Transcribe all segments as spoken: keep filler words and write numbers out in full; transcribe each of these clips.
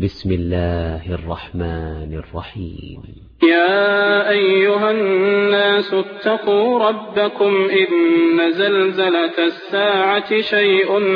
بسم الله الرحمن الرحيم. يا أيها الناس اتقوا ربكم إن زلزلة الساعة شيء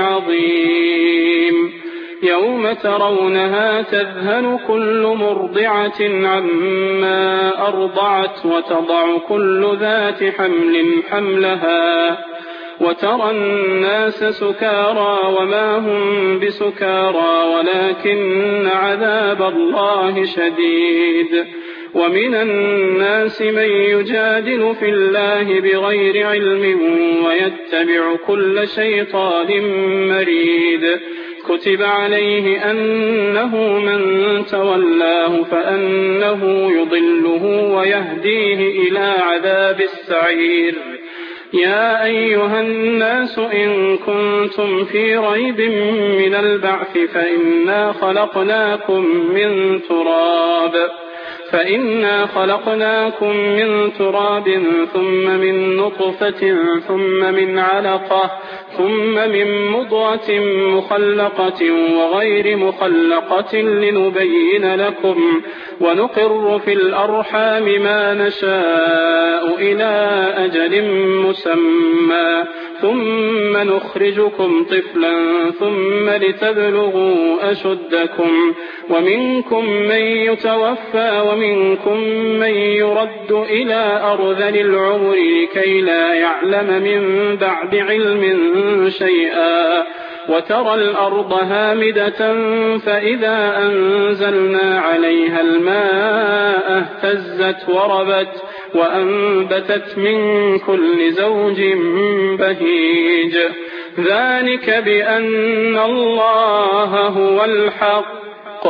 عظيم يوم ترونها تذهل كل مرضعة عما أرضعت وتضع كل ذات حمل حملها وترى الناس سكارى وما هم بسكارى ولكن عذاب الله شديد. ومن الناس من يجادل في الله بغير علم ويتبع كل شيطان مريد. كتب عليه أنه من تولاه فأنه يضله ويهديه إلى عذاب السعير. يا أيها الناس إن كنتم في ريب من البعث فإنا خلقناكم من تراب فإنا خلقناكم من تراب ثم من نطفة ثم من علقة ثم من مضغة مخلقة وغير مخلقة لنبين لكم ونقر في الأرحام ما نشاء إلى أجل مسمى ثم نخرجكم طفلا ثم لتبلغوا أشدكم ومنكم من يتوفى ومنكم من يرد إلى أرذل العمر لكي لا يعلم من بعد علم شيئا. وترى الأرض هامدة فإذا أنزلنا عليها الماء اهتزت وربت وأنبتت من كل زوج بهيج. ذلك بأن الله هو الحق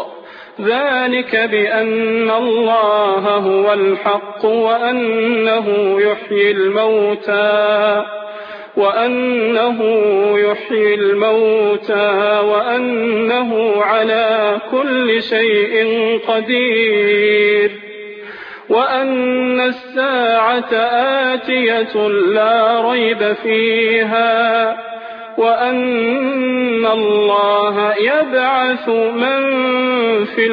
ذلك بأن الله هو الحق وأنه يحيي الموتى وأنه يحيي الموتى وأنه على كل شيء قدير وأن الساعة آتية لا ريب فيها وأن الله يبعث من في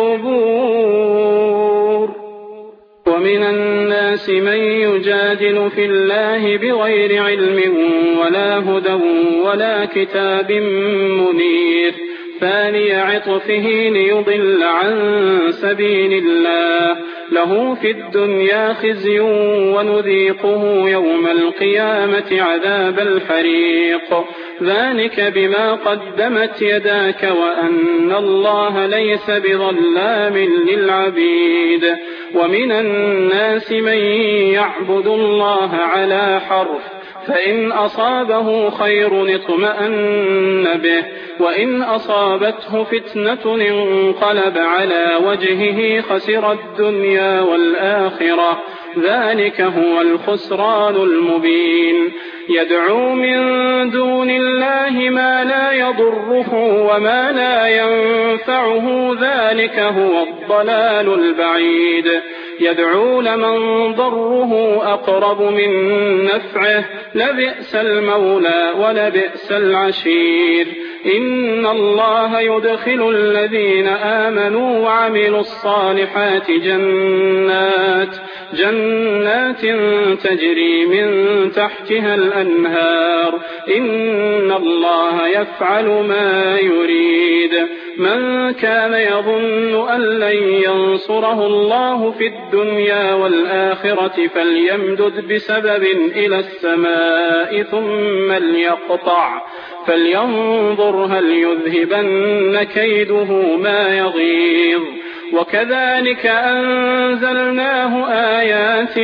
القبور. ومن الناس من يجادل في الله بغير علم ولا هدى ولا كتاب منير ثاني عطفه ليضل عن سبيل الله له في الدنيا خزي ونذيقه يوم القيامة عذاب الحريق. ذلك بما قدمت يداك وأن الله ليس بظلام للعبيد. ومن الناس من يعبد الله على حرف فإن أصابه خير اطمأن به وإن أصابته فتنة انقلب على وجهه خسر الدنيا والآخرة. ذلك هو الخسران المبين. يدعو من دون الله ما لا يضره وما لا ينفعه ذلك هو الضلال البعيد. يدعو لمن ضره أقرب من نفعه لبئس المولى ولبئس العشير. إن الله يدخل الذين آمنوا وعملوا الصالحات جنات جنات تجري من تحتها الأنهار. إن الله يفعل ما يريد. من كان يظن أن لن ينصره الله في الدنيا والآخرة فليمدد بسبب إلى السماء ثم ليقطع فلينظر هل يذهبن كيده ما يغيظ. وكذلك أنزلناه آيات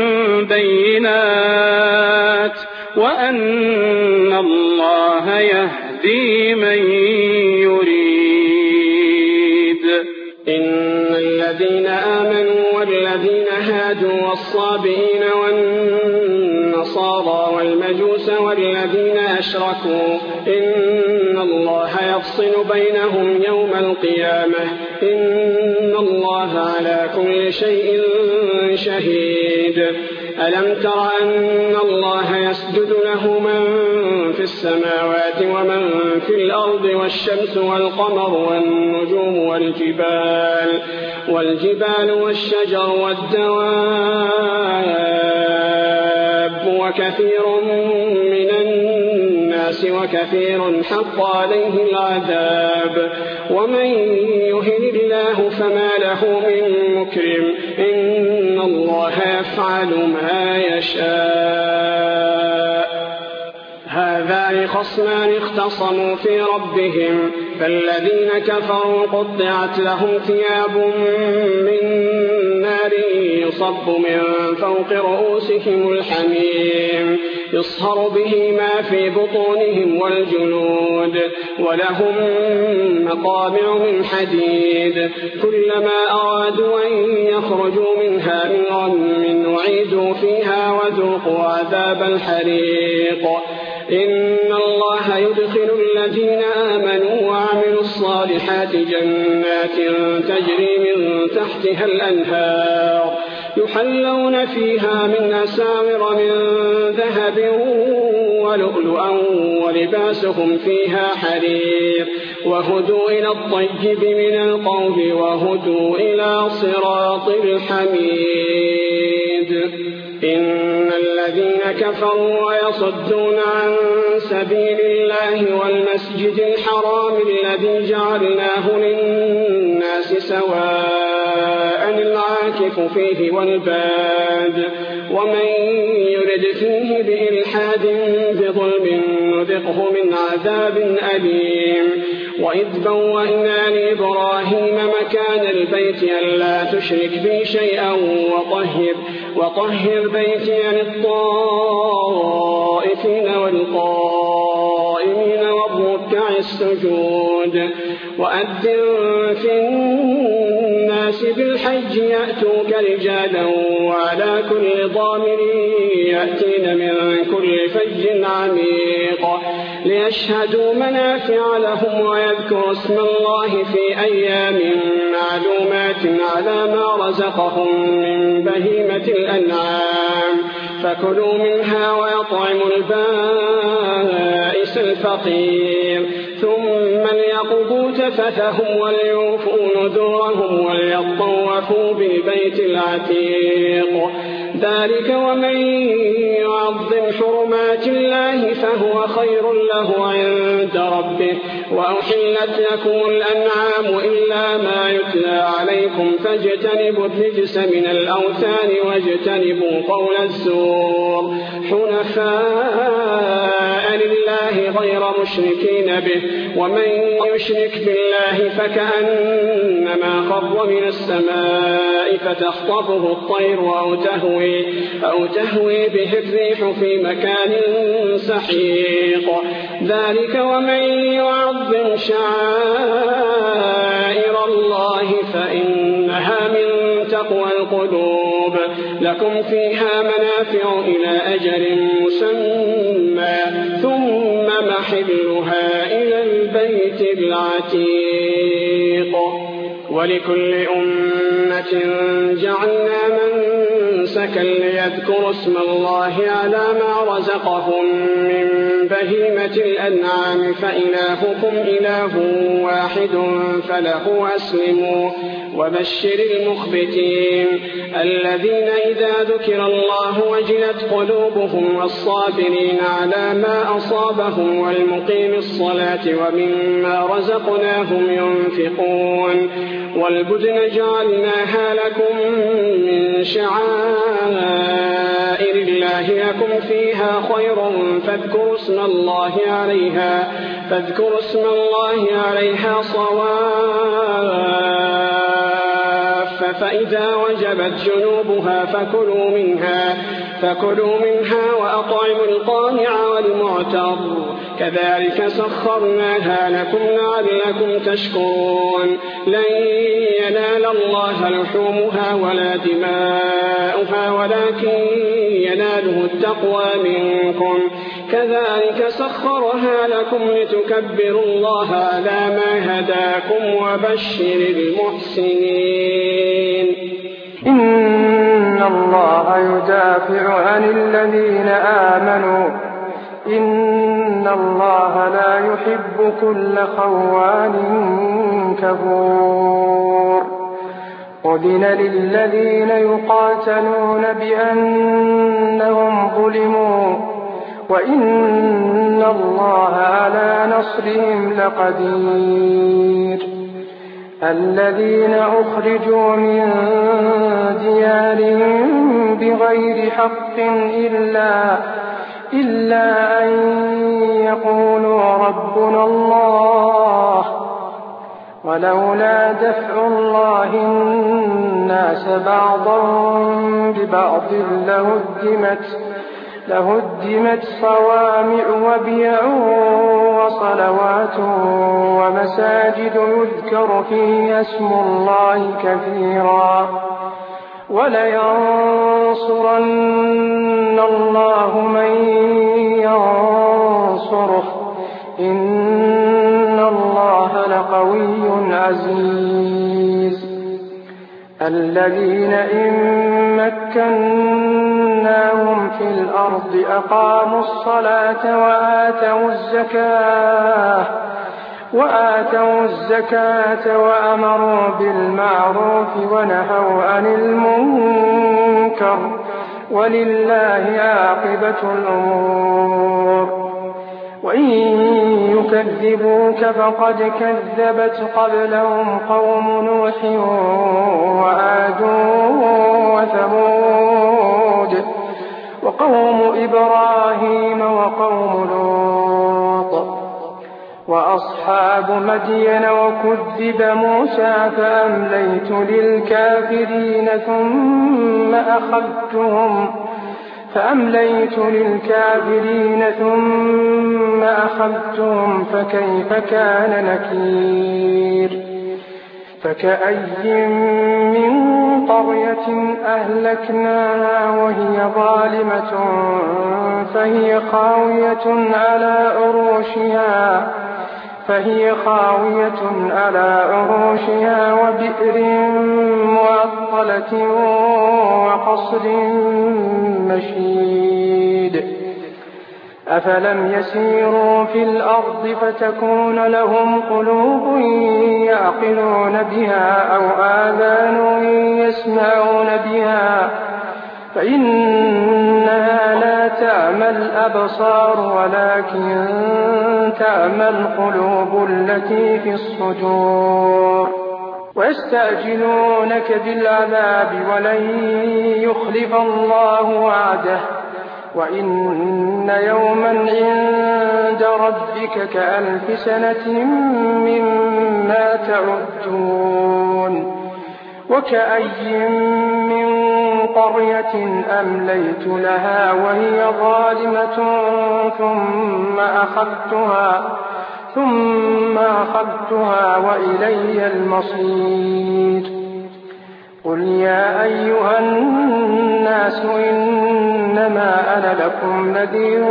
بينات وأن الله يهدي من يريد. إن الذين آمنوا والذين هادوا والصابئين والنصارى والمجوس والذين أشركوا إن الله يفصل بينهم يوم القيامة إن الله على كل شيء شهيد. ألم تر أن الله يسجد له من في في السماوات ومن في الأرض والشمس والقمر والنجوم والجبال والجبال والشجر والدواب وكثير من الناس وكثير حق عليه العذاب ومن يهن الله فما له من مكرم إن الله يفعل ما يشاء. هذان خصمان اختصموا في ربهم فالذين كفروا قطعت لهم ثياب من نار يصب من فوق رؤوسهم الحميم يصهر به ما في بطونهم والجلود ولهم مقامع من حديد كلما أرادوا أن يخرجوا منها من غم أعيدوا فيها وذوقوا عذاب الحريق. إن الله يدخل الذين آمنوا وعملوا الصالحات جنات تجري من تحتها الأنهار يحلون فيها من أساور من ذهب ولؤلؤا ولباسهم فيها حرير وهدوا إلى الطيب من القول وهدوا إلى صراط الحميد. إن الذين كفروا ويصدون عن سبيل الله والمسجد الحرام الذي جعلناه للناس سواء العاكف فيه والباد ومن يرد فيه بإلحاد بظلم نذقه من عذاب أليم. وإذ بوأنا لإبراهيم مكان البيت ألا تشرك بي شيئا وطهر, وطهر بيتي للطائفين والقائمين والركع السجود وأذن في الناس بالحج يأتوك رجالا وعلى كل ضامر يأتين من كل فج عميق ليشهدوا منافع لهم ويذكروا اسم الله في أيام معلومات على ما رزقهم من بهيمة الأنعام فكلوا منها ويطعموا البائس الفقير ثم ليقضوا تفثهم وليوفوا نذورهم وليطوفوا بالبيت العتيق. ذلك ومن يعظم حرمات الله فهو خير له عند ربه. وأحلت لكم الأنعام إلا ما يتلى عليكم فاجتنبوا الرجس من الأوثان واجتنبوا قول الزور حنفاء لله غير مشركين به ومن يشرك بالله فكأنما خر من السماء فتخطفه الطير أو تهوي, أو تهوي به الريح في مكان سحيق. ذلك ومن يعظم شعائر الله فإنها من تقوى القلوب. لكم فيها منافع إلى أجل مسمى ثم محلها إلى البيت العتيق. ولكل أمة جعلنا منسكا ليذكروا اسم الله على ما رزقهم من بهيمة الأنعام فإلهكم إله واحد فله أسلموا. وبشر المخبتين الذين إذا ذكر الله وجلت قلوبهم والصابرين على ما أصابهم والمقيم الصلاة ومما رزقناهم ينفقون. والبدن جعلناها لكم من شعائر الله لكم فيها خير فاذكروا اسم الله عليها فاذكروا اسم الله عليها صواف فإذا وجبت جنوبها فكلوا منها فكلوا منها وأطعموا القانع والمعتر كذلك سخرناها لكم لعلكم تشكرون. لن ينال الله لحومها ولا دماؤها ولكن يناله التقوى منكم. كذلك سخرها لكم لتكبروا الله على ما هداكم وبشر المحسنين. إن الله يدافع عن الذين آمنوا إن إن الله لا يحب كل خوان كفور. أذن للذين يقاتلون بأنهم ظلموا وإن الله على نصرهم لقدير. الذين أخرجوا من ديارهم بغير حق إلا, إلا أن يقولوا ربنا الله ولولا دفع الله الناس بعضهم ببعض لهدمت, لهدمت صوامع وبيع وصلوات ومساجد يذكر فيها اسم الله كثيرا ولينصرن الله من ينصره إن الله لقوي عزيز. الذين إن مكناهم في الأرض أقاموا الصلاة وآتوا الزكاة وآتوا الزكاة وأمروا بالمعروف ونهوا عن المنكر ولله عاقبة الأمور. وإن يكذبوك فقد كذبت قبلهم قوم نوح وعاد وثمود وقوم إبراهيم وقوم لوط وأصحاب مدين وكذب موسى فأمليت للكافرين ثم أخذتهم فأمليت للكافرين ثم أخذتهم فكيف كان نكير. فكأي من قرية أهلكناها وهي ظالمة فهي خاوية على عروشها فهي خاوية على عروشها وبئر معطلة وقصر مشيد. أفلم يسيروا في الأرض فتكون لهم قلوب يعقلون بها أو آذان يسمعون بها فإنها لا تعمى الأبصار ولكن تعمى القلوب التي في الصدور. ويستعجلونك بالعذاب ولن يخلف الله وعده وإن يوما عند ربك كألف سنة مما تعدون. وكأي من قرية أمليت لها وهي ظالمة ثم أخذتها ثم أخذتها وإلي المصير. قل يا أيها الناس إنما أنا لكم نذير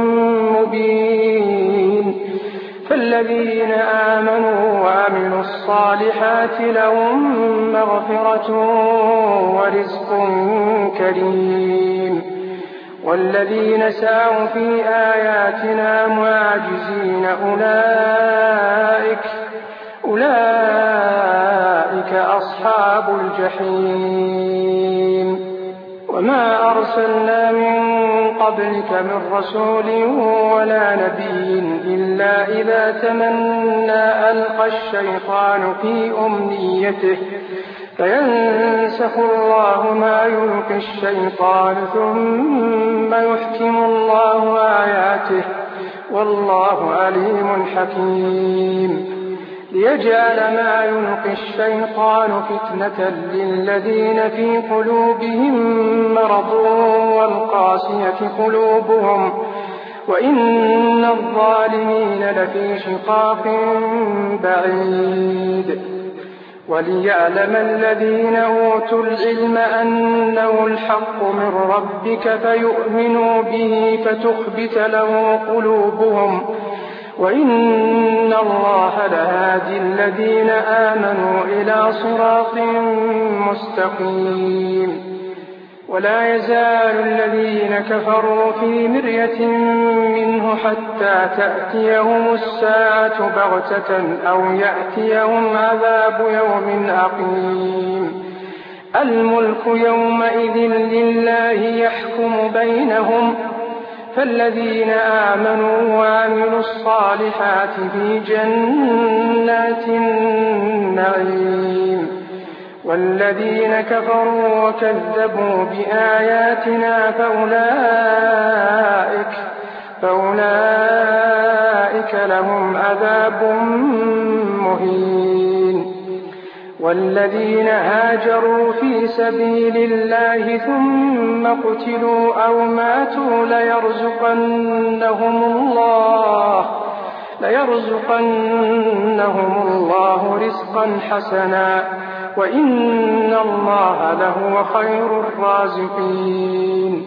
مبين. فالذين آمنوا وعملوا الصالحات لهم مغفرة ورزق كريم. والذين سعوا في آياتنا معاجزين أولئك أولئك أصحاب الجحيم. وما أرسلنا من قبلك من رسول ولا نبي إلا إذا تمنى ألقى الشيطان في أمنيته فينسخ الله ما يلقي الشيطان ثم يحكم الله آياته والله عليم حكيم. ليجعل ما يلقي الشيطان فتنة للذين في قلوبهم مرض والقاسية قلوبهم وإن الظالمين لفي شقاق بعيد. وليعلم الذين أوتوا العلم أنه الحق من ربك فيؤمنوا به فتخبت له قلوبهم وإن الله لهادي الذين آمنوا إلى صراط مستقيم. ولا يزال الذين كفروا في مرية منه حتى تأتيهم الساعة بغتة أو يأتيهم عذاب يوم عقيم. الملك يومئذ لله يحكم بينهم، فالذين آمنوا وعملوا الصالحات في جنات النعيم، والذين كفروا وكذبوا بآياتنا فأولئك, فأولئك لهم عذاب مهين. والذين هاجروا في سبيل الله ثم قتلوا أو ماتوا ليرزقنهم الله, ليرزقنهم الله رزقا حسنا وإن الله لهو خير الرازقين.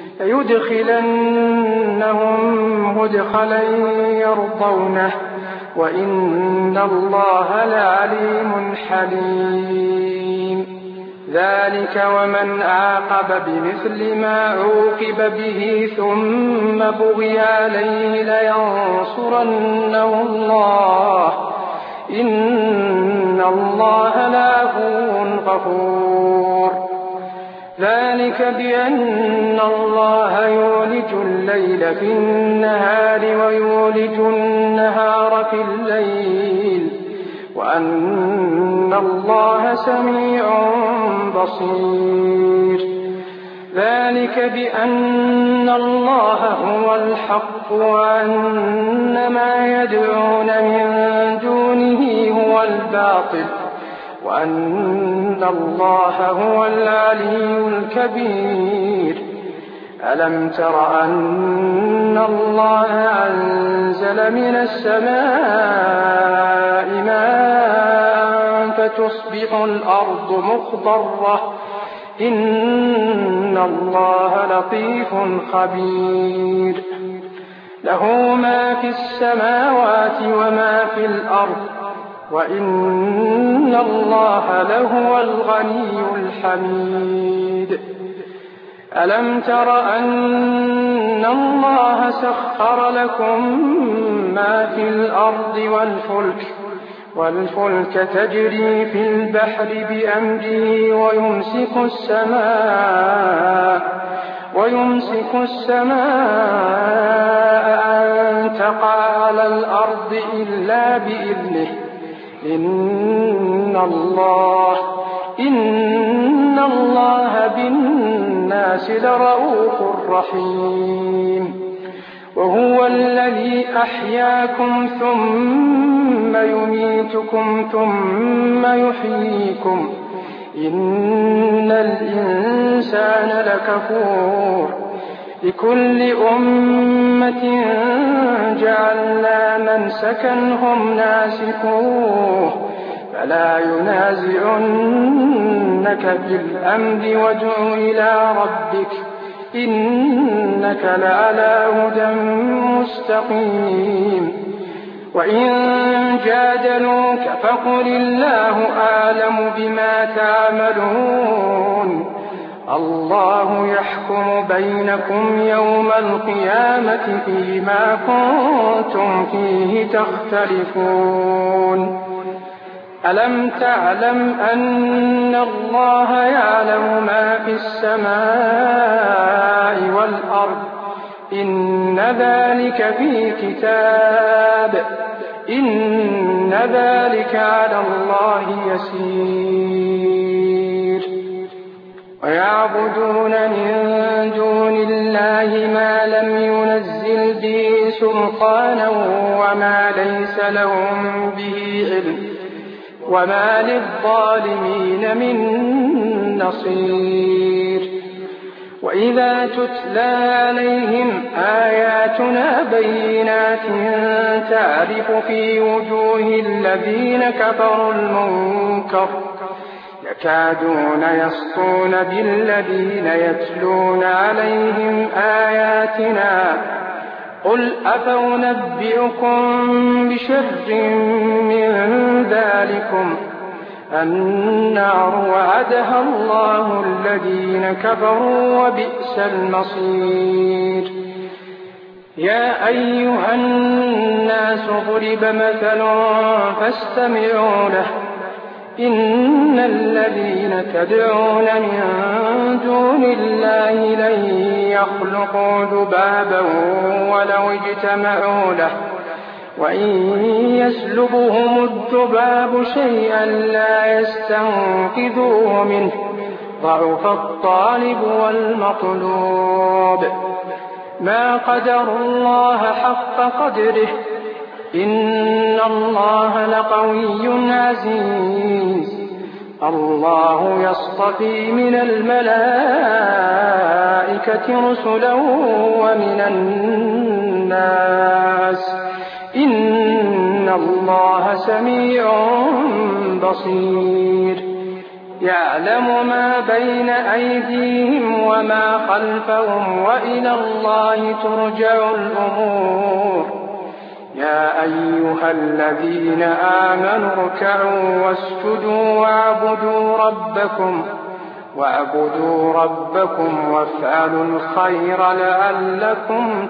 ليدخلنهم مدخلا يرضونه وإن الله لعليم حليم. ذلك ومن عاقب بمثل ما عوقب به ثم بغي عليه لينصرنه الله إن الله لعفو غفور. ذلك بأن الله يولج الليل في النهار ويولج النهار في الليل وأن الله سميع بصير. ذلك بأن الله هو الحق وأن ما يدعون من دونه هو الباطل وأن الله هو العلي الكبير. ألم تر أن الله أنزل من السماء ماء فتصبح الأرض مخضرة إن الله لطيف خبير. له ما في السماوات وما في الأرض وإن الله لهو الغني الحميد. ألم تر أن الله سخر لكم ما في الأرض والفلك والفلك تجري في البحر بأمره ويمسك السماء ويمسك السماء أن تقع على الأرض إلا بإذنه إن الله إن الله بالناس لرءوف رحيم. وهو الذي أحياكم ثم يميتكم ثم يحييكم إن الإنسان لكفور. لكل أمة جعلنا منسكا هم ناسكوه فلا ينازعنك في الأمر وادع إلى ربك إنك لعلى هدى مستقيم. وإن جادلوك فقل الله أعلم بما تعملون الله يحكم بينكم يوم القيامة فيما كنتم فيه تختلفون. ألم تعلم أن الله يعلم ما في السماء والأرض إن ذلك في كتاب إن ذلك على الله يسير. ويعبدون من دون الله ما لم ينزل به سلطانا وما ليس لهم به علم وما للظالمين من نصير. وإذا تتلى عليهم آياتنا بينات تعرف في وجوه الذين كفروا المنكر يكادون يسطون بالذين يتلون عليهم آياتنا قل أفأنبئكم بشر من ذلكم النار وعدها الله الذين كفروا وبئس المصير. يا أيها الناس ضرب مثل فاستمعوا له إن الذين تدعون من دون الله لن يخلقوا ذبابا ولو اجتمعوا له وإن يسلبهم الذباب شيئا لا يستنقذوه منه ضعف الطالب والمطلوب. ما قدروا الله حق قدره إن الله لقوي عزيز. الله يصطفي من الملائكة رسلا ومن الناس إن الله سميع بصير. يعلم ما بين أيديهم وما خلفهم وإلى الله ترجع الأمور. يا أيها الذين آمنوا اركعوا واسجدوا واعبدوا ربكم واعبدوا ربكم وافعلوا الخير لعلكم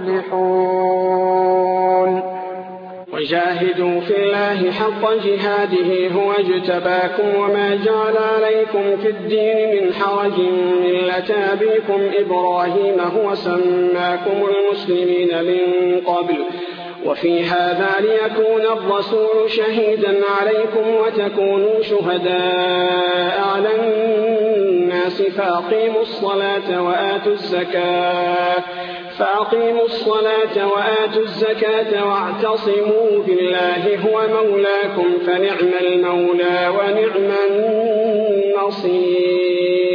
تفلحون. وجاهدوا في الله حق جهاده هو اجتباكم وما جعل عليكم في الدين من حرج ملة أبيكم إبراهيم هو سماكم المسلمين من قبل وفي هذا ليكون الرسول شهيدا عليكم وتكونوا شهداء على الناس فأقيموا الصلاة وآتوا الزكاة فأقيموا الصلاة وآتوا الزكاة واعتصموا بالله هو مولاكم فنعم المولى ونعم النصير.